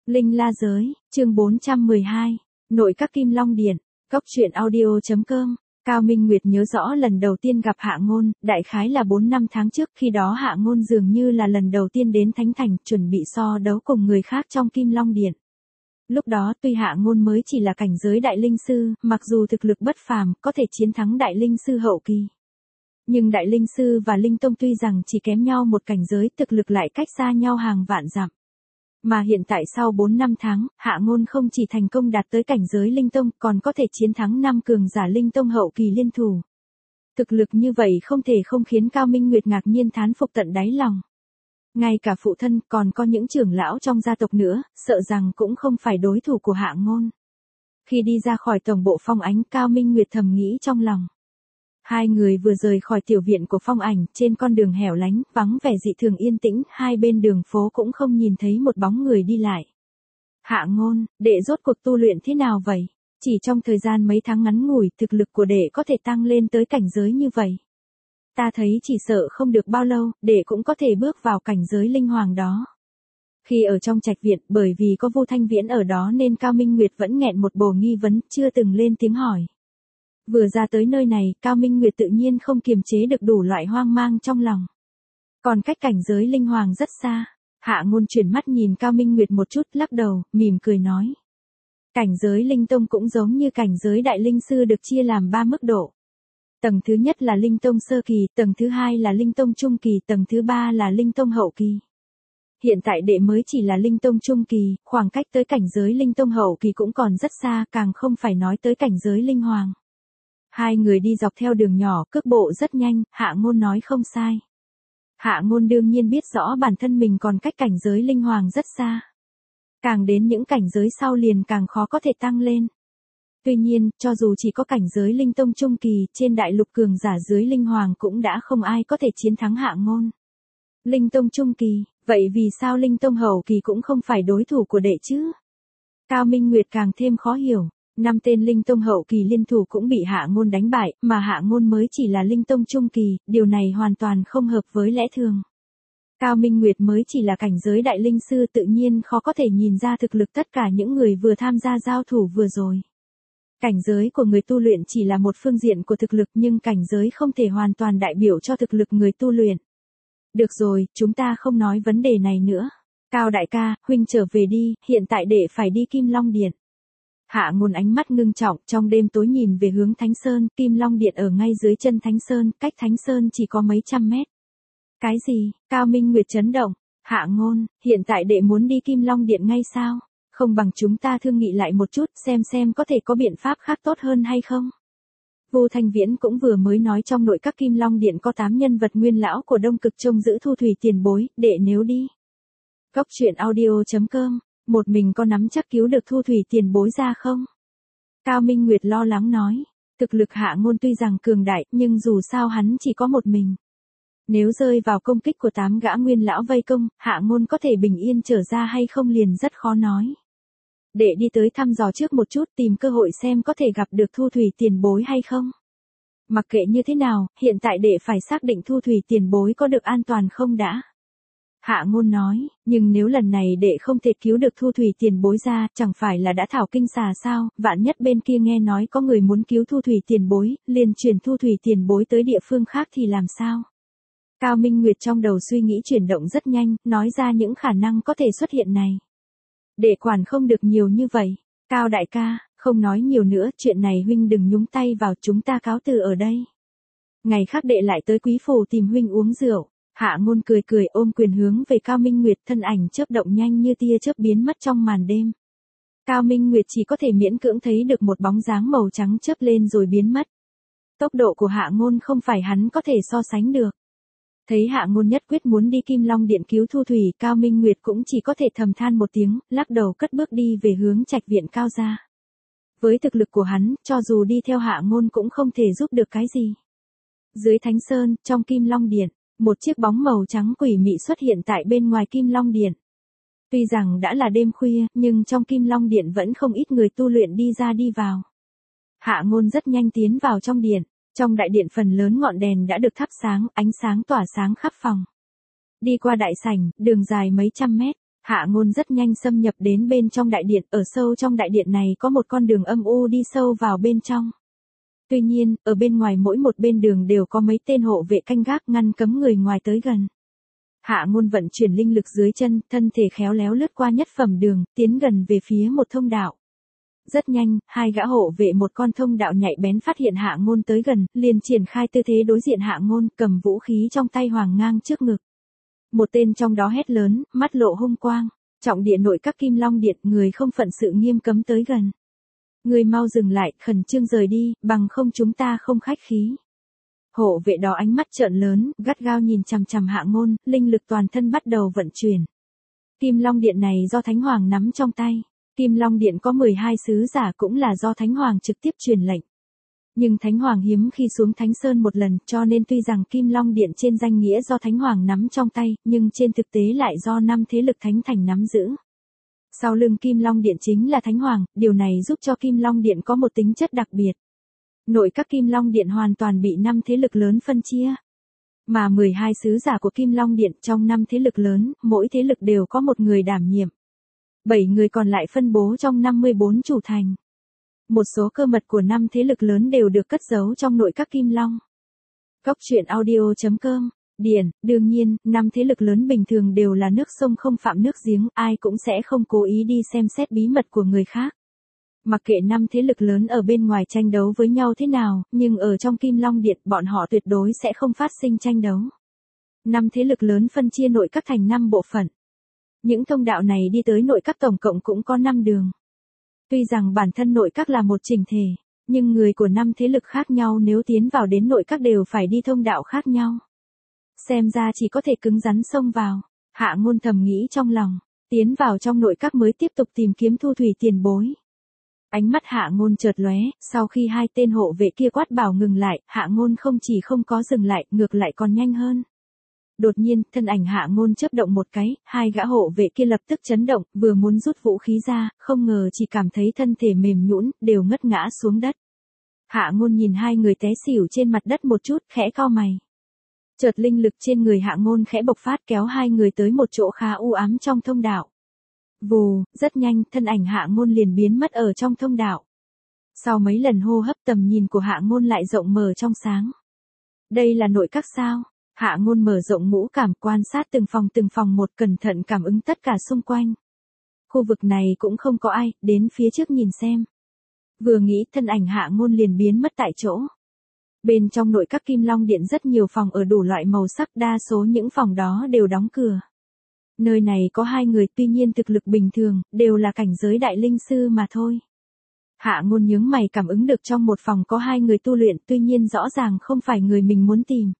Linh La Giới, chương 412, Nội các Kim Long Điện, Cốc truyện audio.com. Cao Minh Nguyệt nhớ rõ lần đầu tiên gặp Hạ Ngôn, đại khái là 4 năm tháng trước, khi đó Hạ Ngôn dường như là lần đầu tiên đến Thánh Thành, chuẩn bị so đấu cùng người khác trong Kim Long Điện. Lúc đó tuy Hạ Ngôn mới chỉ là cảnh giới đại linh sư, mặc dù thực lực bất phàm, có thể chiến thắng đại linh sư hậu kỳ. Nhưng đại linh sư và linh tông tuy rằng chỉ kém nhau một cảnh giới, thực lực lại cách xa nhau hàng vạn dặm. Mà hiện tại sau 4 năm tháng, Hạ Ngôn không chỉ thành công đạt tới cảnh giới linh tông, còn có thể chiến thắng 5 cường giả linh tông hậu kỳ liên thủ. Thực lực như vậy không thể không khiến Cao Minh Nguyệt ngạc nhiên thán phục tận đáy lòng. Ngay cả phụ thân còn có những trưởng lão trong gia tộc nữa, sợ rằng cũng không phải đối thủ của Hạ Ngôn. Khi đi ra khỏi tổng bộ Phong Ánh, Cao Minh Nguyệt thầm nghĩ trong lòng. Hai người vừa rời khỏi tiểu viện của Phong Ảnh, trên con đường hẻo lánh, vắng vẻ dị thường yên tĩnh, hai bên đường phố cũng không nhìn thấy một bóng người đi lại. Hạ Ngôn, đệ rốt cuộc tu luyện thế nào vậy? Chỉ trong thời gian mấy tháng ngắn ngủi, thực lực của đệ có thể tăng lên tới cảnh giới như vậy. Ta thấy chỉ sợ không được bao lâu, đệ cũng có thể bước vào cảnh giới linh hoàng đó. Khi ở trong trạch viện, bởi vì có Vu Thanh Viễn ở đó nên Cao Minh Nguyệt vẫn nghẹn một bầu nghi vấn, chưa từng lên tiếng hỏi. Vừa ra tới nơi này, Cao Minh Nguyệt tự nhiên không kiềm chế được đủ loại hoang mang trong lòng. Còn cách cảnh giới linh hoàng rất xa. Hạ Ngôn chuyển mắt nhìn Cao Minh Nguyệt một chút, lắc đầu, mỉm cười nói. Cảnh giới linh tông cũng giống như cảnh giới đại linh sư, được chia làm 3 mức độ. Tầng thứ nhất là linh tông sơ kỳ, tầng thứ hai là linh tông trung kỳ, tầng thứ ba là linh tông hậu kỳ. Hiện tại đệ mới chỉ là linh tông trung kỳ, khoảng cách tới cảnh giới linh tông hậu kỳ cũng còn rất xa, càng không phải nói tới cảnh giới linh hoàng. Hai người đi dọc theo đường nhỏ, cước bộ rất nhanh, Hạ Ngôn nói không sai. Hạ Ngôn đương nhiên biết rõ bản thân mình còn cách cảnh giới linh hoàng rất xa. Càng đến những cảnh giới sau liền càng khó có thể tăng lên. Tuy nhiên, cho dù chỉ có cảnh giới linh tông trung kỳ, trên đại lục cường giả dưới linh hoàng cũng đã không ai có thể chiến thắng Hạ Ngôn. Linh tông trung kỳ, vậy vì sao linh tông hậu kỳ cũng không phải đối thủ của đệ chứ? Cao Minh Nguyệt càng thêm khó hiểu. 5 tên linh tông hậu kỳ liên thủ cũng bị Hạ Ngôn đánh bại, mà Hạ Ngôn mới chỉ là linh tông trung kỳ, điều này hoàn toàn không hợp với lẽ thường. Cao Minh Nguyệt mới chỉ là cảnh giới đại linh sư, tự nhiên khó có thể nhìn ra thực lực tất cả những người vừa tham gia giao thủ vừa rồi. Cảnh giới của người tu luyện chỉ là một phương diện của thực lực, nhưng cảnh giới không thể hoàn toàn đại biểu cho thực lực người tu luyện. Được rồi, chúng ta không nói vấn đề này nữa. Cao đại ca, huynh trở về đi, hiện tại đệ phải đi Kim Long Điện. Hạ Ngôn ánh mắt ngưng trọng, trong đêm tối nhìn về hướng Thánh Sơn, Kim Long Điện ở ngay dưới chân Thánh Sơn, cách Thánh Sơn chỉ có mấy trăm mét. Cái gì? Cao Minh Nguyệt chấn động. Hạ Ngôn, hiện tại đệ muốn đi Kim Long Điện ngay sao? Không bằng chúng ta thương nghị lại một chút, xem có thể có biện pháp khác tốt hơn hay không? Vu Thanh Viễn cũng vừa mới nói trong nội các Kim Long Điện có 8 nhân vật nguyên lão của Đông Cực trông giữ thu thủy tiền bối, đệ nếu đi. Cốc truyện audio.com. Một mình có nắm chắc cứu được thu thủy tiền bối ra không? Cao Minh Nguyệt lo lắng nói. Thực lực Hạ Ngôn tuy rằng cường đại, nhưng dù sao hắn chỉ có một mình. Nếu rơi vào công kích của 8 gã nguyên lão vây công, Hạ Ngôn có thể bình yên trở ra hay không liền rất khó nói. Để đi tới thăm dò trước một chút, tìm cơ hội xem có thể gặp được thu thủy tiền bối hay không. Mặc kệ như thế nào, hiện tại đệ phải xác định thu thủy tiền bối có được an toàn không đã. Hạ Ngôn nói, nhưng nếu lần này đệ không thể cứu được thu thủy tiền bối ra, chẳng phải là đã thảo kinh xà sao, vạn nhất bên kia nghe nói có người muốn cứu thu thủy tiền bối, liền chuyển thu thủy tiền bối tới địa phương khác thì làm sao? Cao Minh Nguyệt trong đầu suy nghĩ chuyển động rất nhanh, nói ra những khả năng có thể xuất hiện này. Đệ quản không được nhiều như vậy. Cao đại ca, không nói nhiều nữa, chuyện này huynh đừng nhúng tay vào, chúng ta cáo từ ở đây. Ngày khác đệ lại tới Quý phủ tìm huynh uống rượu. Hạ Ngôn cười cười ôm quyền hướng về Cao Minh Nguyệt, thân ảnh chớp động nhanh như tia chớp biến mất trong màn đêm. Cao Minh Nguyệt chỉ có thể miễn cưỡng thấy được một bóng dáng màu trắng chớp lên rồi biến mất. Tốc độ của Hạ Ngôn không phải hắn có thể so sánh được. Thấy Hạ Ngôn nhất quyết muốn đi Kim Long Điện cứu thu thủy, Cao Minh Nguyệt cũng chỉ có thể thầm than một tiếng, lắc đầu cất bước đi về hướng trạch viện Cao gia. Với thực lực của hắn, cho dù đi theo Hạ Ngôn cũng không thể giúp được cái gì. Dưới Thánh Sơn, trong Kim Long Điện, một chiếc bóng màu trắng quỷ mị xuất hiện tại bên ngoài Kim Long Điện. Tuy rằng đã là đêm khuya, nhưng trong Kim Long Điện vẫn không ít người tu luyện đi ra đi vào. Hạ Ngôn rất nhanh tiến vào trong điện. Trong đại điện phần lớn ngọn đèn đã được thắp sáng, ánh sáng tỏa sáng khắp phòng. Đi qua đại sảnh, đường dài mấy trăm mét, Hạ Ngôn rất nhanh xâm nhập đến bên trong đại điện, ở sâu trong đại điện này có một con đường âm u đi sâu vào bên trong. Tuy nhiên, ở bên ngoài mỗi một bên đường đều có mấy tên hộ vệ canh gác ngăn cấm người ngoài tới gần. Hạ Ngôn vận chuyển linh lực dưới chân, thân thể khéo léo lướt qua nhất phẩm đường, tiến gần về phía một thông đạo. Rất nhanh, hai gã hộ vệ một con thông đạo nhạy bén phát hiện Hạ Ngôn tới gần, liền triển khai tư thế đối diện Hạ Ngôn, cầm vũ khí trong tay hoàng ngang trước ngực. Một tên trong đó hét lớn, mắt lộ hung quang, trọng địa nội các Kim Long Điện, người không phận sự nghiêm cấm tới gần. Người mau dừng lại, khẩn trương rời đi, bằng không chúng ta không khách khí. Hộ vệ đó ánh mắt trợn lớn, gắt gao nhìn chằm chằm Hạ Ngôn, linh lực toàn thân bắt đầu vận chuyển. Kim Long Điện này do Thánh Hoàng nắm trong tay. Kim Long Điện có 12 sứ giả cũng là do Thánh Hoàng trực tiếp truyền lệnh. Nhưng Thánh Hoàng hiếm khi xuống Thánh Sơn một lần, cho nên tuy rằng Kim Long Điện trên danh nghĩa do Thánh Hoàng nắm trong tay, nhưng trên thực tế lại do 5 thế lực Thánh Thành nắm giữ. Sau lưng Kim Long Điện chính là Thánh Hoàng, điều này giúp cho Kim Long Điện có một tính chất đặc biệt. Nội các Kim Long Điện hoàn toàn bị 5 thế lực lớn phân chia. Mà 12 sứ giả của Kim Long Điện trong 5 thế lực lớn, mỗi thế lực đều có một người đảm nhiệm. 7 người còn lại phân bố trong 54 chủ thành. Một số cơ mật của 5 thế lực lớn đều được cất giấu trong nội các Kim Long. Góc truyện audio.com. Điển, đương nhiên, 5 thế lực lớn bình thường đều là nước sông không phạm nước giếng, ai cũng sẽ không cố ý đi xem xét bí mật của người khác. Mặc kệ 5 thế lực lớn ở bên ngoài tranh đấu với nhau thế nào, nhưng ở trong Kim Long Điện bọn họ tuyệt đối sẽ không phát sinh tranh đấu. 5 thế lực lớn phân chia nội các thành 5 bộ phận. Những thông đạo này đi tới nội các tổng cộng cũng có 5 đường. Tuy rằng bản thân nội các là một chỉnh thể, nhưng người của 5 thế lực khác nhau nếu tiến vào đến nội các đều phải đi thông đạo khác nhau. Xem ra chỉ có thể cứng rắn xông vào. Hạ Ngôn thầm nghĩ trong lòng, tiến vào trong nội các mới tiếp tục tìm kiếm Thu Thủy tiền bối. Ánh mắt Hạ Ngôn chợt lóe, sau khi hai tên hộ vệ kia quát bảo ngừng lại, Hạ Ngôn không chỉ không có dừng lại, ngược lại còn nhanh hơn. Đột nhiên, thân ảnh Hạ Ngôn chớp động một cái, hai gã hộ vệ kia lập tức chấn động, vừa muốn rút vũ khí ra, không ngờ chỉ cảm thấy thân thể mềm nhũn, đều ngất ngã xuống đất. Hạ Ngôn nhìn hai người té xỉu trên mặt đất một chút, khẽ cau mày. Chợt linh lực trên người Hạ Ngôn khẽ bộc phát kéo hai người tới một chỗ khá u ám trong thông đạo. Vù, rất nhanh, thân ảnh Hạ Ngôn liền biến mất ở trong thông đạo. Sau mấy lần hô hấp tầm nhìn của Hạ Ngôn lại rộng mở trong sáng. Đây là nội các sao? Hạ Ngôn mở rộng ngũ cảm quan sát từng phòng một cẩn thận cảm ứng tất cả xung quanh. Khu vực này cũng không có ai, đến phía trước nhìn xem. Vừa nghĩ thân ảnh Hạ Ngôn liền biến mất tại chỗ. Bên trong nội các Kim Long Điện rất nhiều phòng ở đủ loại màu sắc, đa số những phòng đó đều đóng cửa. Nơi này có hai người tuy nhiên thực lực bình thường, đều là cảnh giới đại linh sư mà thôi. Hạ Ngôn nhướng mày cảm ứng được trong một phòng có hai người tu luyện, tuy nhiên rõ ràng không phải người mình muốn tìm.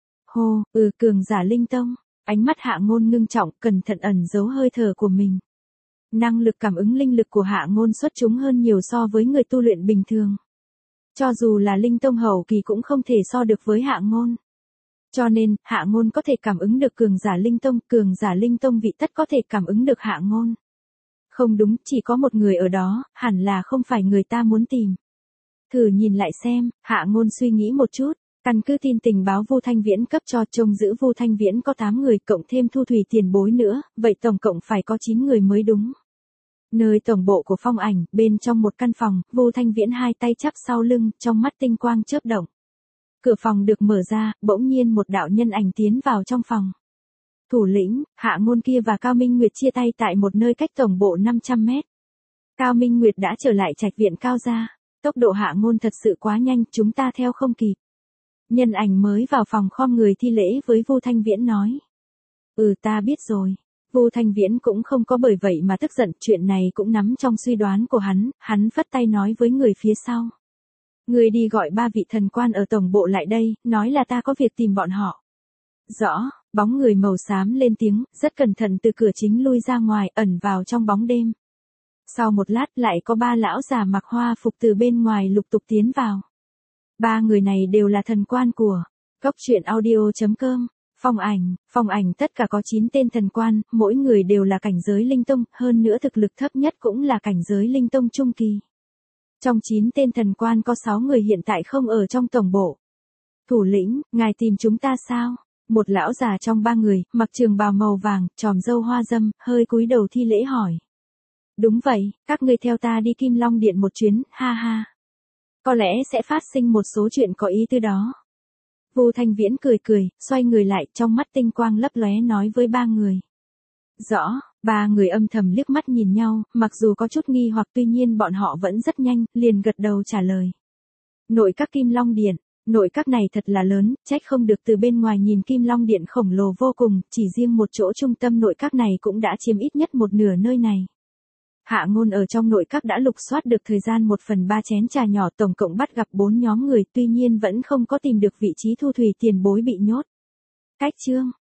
Hô, cường giả linh tông. Ánh mắt Hạ Ngôn ngưng trọng, cẩn thận ẩn giấu hơi thở của mình. Năng lực cảm ứng linh lực của Hạ Ngôn xuất chúng hơn nhiều so với người tu luyện bình thường. Cho dù là linh tông hậu kỳ cũng không thể so được với Hạ Ngôn. Cho nên, Hạ Ngôn có thể cảm ứng được cường giả linh tông vị tất có thể cảm ứng được Hạ Ngôn. Không đúng, chỉ có một người ở đó, hẳn là không phải người ta muốn tìm. Thử nhìn lại xem, Hạ Ngôn suy nghĩ một chút, căn cứ tin tình báo Vu Thanh Viễn cấp cho trông giữ Vu Thanh Viễn có 8 người cộng thêm Thu Thủy tiền bối nữa, vậy tổng cộng phải có 9 người mới đúng. Nơi tổng bộ của Phong Ảnh, bên trong một căn phòng, Vu Thanh Viễn hai tay chắp sau lưng, trong mắt tinh quang chớp động. Cửa phòng được mở ra, bỗng nhiên một đạo nhân ảnh tiến vào trong phòng. Thủ lĩnh, Hạ Ngôn kia và Cao Minh Nguyệt chia tay tại một nơi cách tổng bộ 500 mét. Cao Minh Nguyệt đã trở lại trạch viện Cao gia. Tốc độ Hạ Ngôn thật sự quá nhanh, chúng ta theo không kịp. Nhân ảnh mới vào phòng khom người thi lễ với Vu Thanh Viễn nói. Ta biết rồi. Vu Thanh Viễn cũng không có bởi vậy mà tức giận, chuyện này cũng nắm trong suy đoán của hắn phất tay nói với người phía sau. Người đi gọi 3 vị thần quan ở tổng bộ lại đây, nói là ta có việc tìm bọn họ. Rõ, bóng người màu xám lên tiếng, rất cẩn thận từ cửa chính lui ra ngoài, ẩn vào trong bóng đêm. Sau một lát lại có 3 lão già mặc hoa phục từ bên ngoài lục tục tiến vào. 3 người này đều là thần quan của Góc truyện audio.com. Phong ảnh tất cả có 9 tên thần quan, mỗi người đều là cảnh giới linh tông, hơn nữa thực lực thấp nhất cũng là cảnh giới linh tông trung kỳ. Trong 9 tên thần quan có 6 người hiện tại không ở trong tổng bộ. Thủ lĩnh, ngài tìm chúng ta sao? Một lão già trong ba người, mặc trường bào màu vàng, tròm râu hoa dâm, hơi cúi đầu thi lễ hỏi. Đúng vậy, các ngươi theo ta đi Kim Long Điện một chuyến, ha ha. Có lẽ sẽ phát sinh một số chuyện có ý tư đó. Vu Thanh Viễn cười cười, xoay người lại, trong mắt tinh quang lấp lóe nói với ba người. Rõ, ba người âm thầm liếc mắt nhìn nhau, mặc dù có chút nghi hoặc tuy nhiên bọn họ vẫn rất nhanh, liền gật đầu trả lời. Nội các Kim Long Điện, nội các này thật là lớn, trách không được từ bên ngoài nhìn Kim Long Điện khổng lồ vô cùng, chỉ riêng một chỗ trung tâm nội các này cũng đã chiếm ít nhất một nửa nơi này. Hạ Ngôn ở trong nội các đã lục soát được thời gian 1/3 chén trà nhỏ, tổng cộng bắt gặp 4 nhóm người, tuy nhiên vẫn không có tìm được vị trí Thu Thủy tiền bối bị nhốt. Cách chương